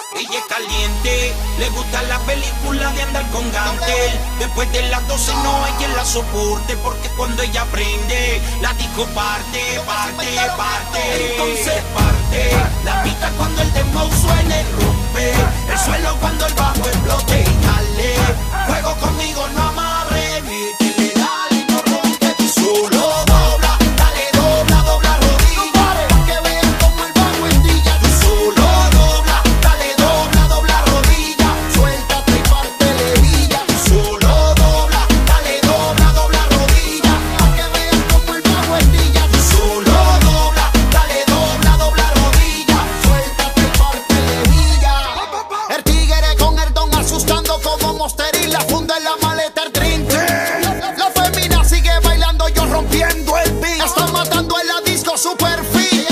Ella es caliente, le gusta la película de andar con Gantel. Después de las 12 no hay quien la soporte, porque cuando ella prende, la disco parte, parte, parte. Entonces parte, la pista cuando el dembow suene rompe, el suelo cuando el bajo explote y dale, juego conmigo no amarre, métele, dale, no rompe, tú solo dobla, dale, dobla, dobla rodilla, pa' que vean como el bajo endilla, tú solo dobla, dale, dobla, dobla rodilla, suéltate y parte lejilla, tú solo dobla, dale, dobla, dobla rodilla, pa' que vean como el bajo endilla, tú solo dobla, dale, dobla, dobla rodilla, suéltate y parte lejilla. El tigre con el don asustando como Monster y la funda en la maleta el drink. La femina sigue bailando, yo rompiendo el beat. Está matando en la disco su perfil.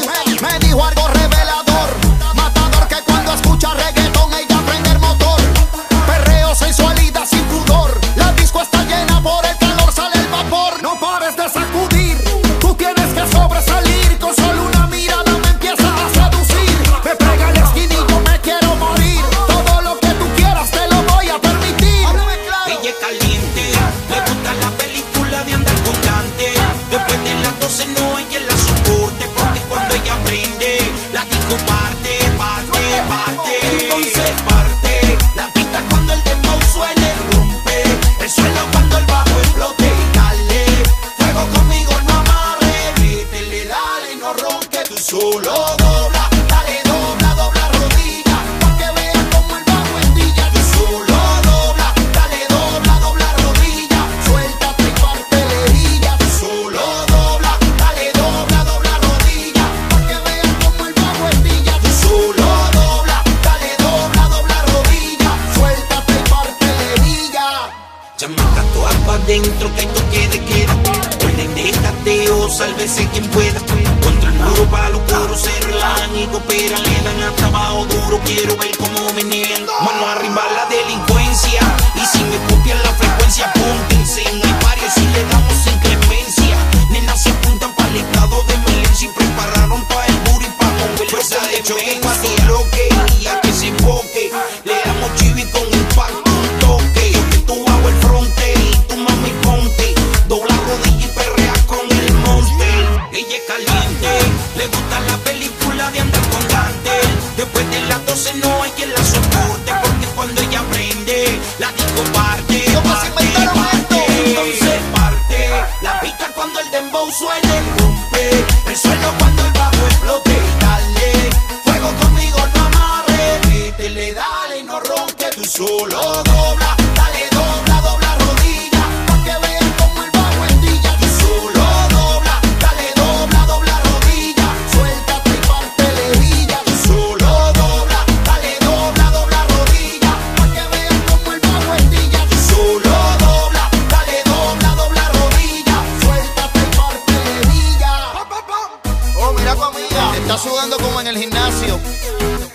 Me dijo algo revelador, matador, que cuando escucha reggaetón ella prende el motor. Perreo, sensualidad sin pudor. La disco está llena, por el calor sale el vapor. No pares de sacudir, tú tienes que sobresalir. Con solo una mirada me empieza a seducir. Me pega el esquinillo, me quiero morir. Todo lo que tú quieras te lo voy a permitir. Ella es caliente, le gusta la película de andar con Dante. Después de las 12 no hay quien la soporte, porque cuando ella prende, la disco parte, parte, parte. Entonces parte, la pista cuando el dembow suene rompe, el suelo cuando el bajo explote y dale, fuego conmigo no amarre, métele, dale, no ronque, tú solo dobla, dale, dobla, dobla rodilla, pa' que vean como el bajo endilla, tú solo dobla, dale, dobla, dobla rodilla, suéltate y parte lejilla, tú solo dobla, dale, dobla, dobla rodilla, pa' que vean como el bajo endilla, tú solo dobla, dale, dobla, dobla rodilla, suéltate y parte lejilla. Chamaca, todas pa' dentro, que esto quede, queda. Orden de estateo, sálvese quien pueda. Contra el muro, pa' los coros se relajan y cooperan. Le dan a trabajo duro, quiero ver cómo menean. Mano arriba la delincuencia, y si me copian la frecuencia, apúntense. No hay varios si le damos inclemencia. Nenas se apuntan para el estado de emergencia y prepararon pa' el booty pa' mover fuerza de choque, pa' que bloque y a que se enfoque. Le damos chivi con impacto, un toque. Yo que tú hago el fronte y tu mami ponte, dobla rodilla y perrea con el monster. Ella es caliente, le gusta la película de andar con Gantel. Después de las 12 no hay quien la soporte, porque cuando ella prende, la disco parte, parte, parte. Entonces parte, la pista cuando el dembow suene rompe, el suelo cuando el bajo explote y dale, fuego conmigo no amarre, métele, dale, no ronque, tú solo dobla, dale, dobla, dobla rodilla, pa' que vean como el bajo endilla, tú solo dobla, dale, dobla, dobla rodilla, suéltate y parte lejilla, tú solo dobla, dale, dobla, dobla rodilla, pa' que vean como el bajo endilla, tú solo dobla, dale, dobla, dobla rodilla, suéltate y parte lejilla. Oh, mira tu amiga, está sudando como en el gimnasio.